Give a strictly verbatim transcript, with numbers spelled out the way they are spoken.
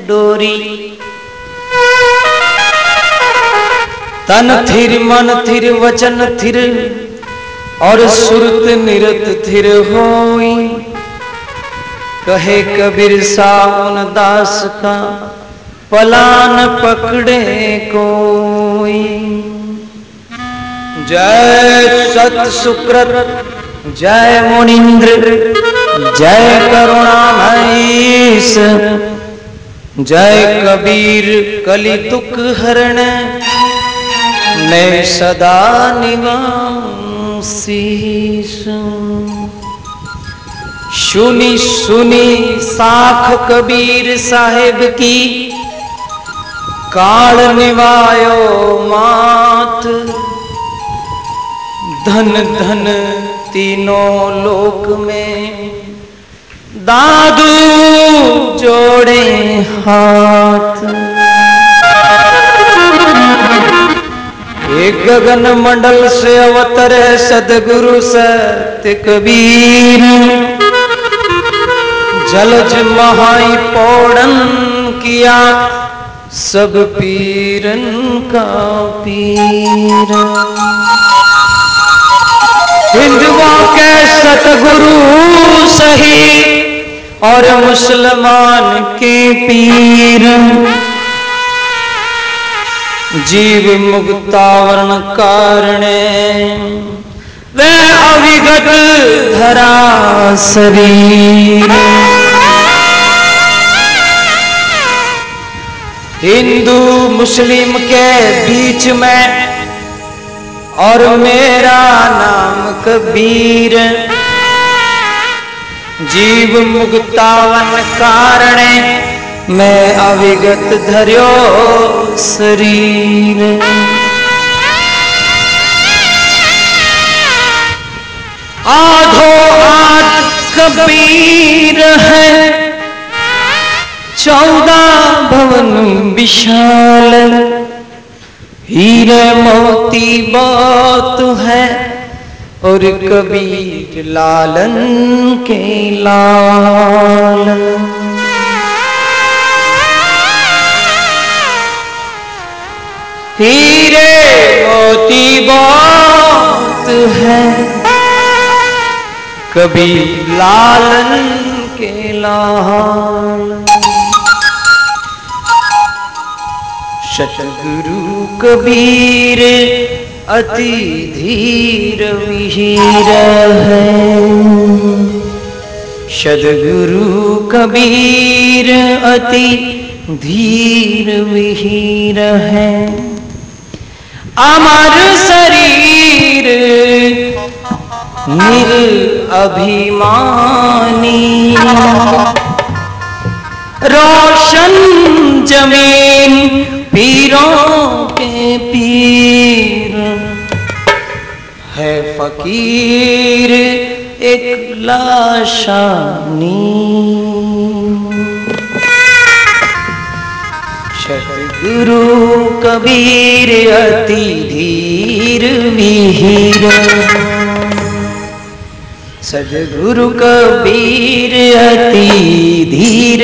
डोरी। तन थिर मन थिर वचन थिर और सुरत निरत थिर होई। कहे कबीर सावन दास का पलान पकड़े कोई। जय सत सुकृत जय मुनीन्द्र जय करुणामयीश। जय कबीर कलि दुख हरण मैं सदा निवासीश। सुनी सुनी साख कबीर साहेब की काल निवायो मात। धन धन तीनों लोक में दादू जोड़े हाथ। एक गगन मंडल से अवतरे सदगुरु सत्य कबीर। जलज महाई पौड़न किया सब पीरन का पीर। हिंदुओं के सतगुरु सही और मुसलमान के पीर। जीव मुक्तावरण कारणे वे अविगत धरा शरीर। हिंदू मुस्लिम के बीच में और मेरा नाम कबीर। जीव मुक्तावन कारणे मैं अविगत धर्यो शरीर। आधो आध कबीर है चौदह भवन विशाल। हीरे मोती बहुत है और कबीर लालन के लाल। हीरे मोती बहुत है कबीर लालन के लाल। सतगुरु कबीर अति धीर वीर है। सद्गुरु कबीर अति धीर वीर है। अमर शरीर निर अभिमानी। रोशन जमीन पीरों के पीर है। फकीर एक लाशानी। सतगुरु कबीर अति धीर वीर। सद्गुरु कबीर अति धीर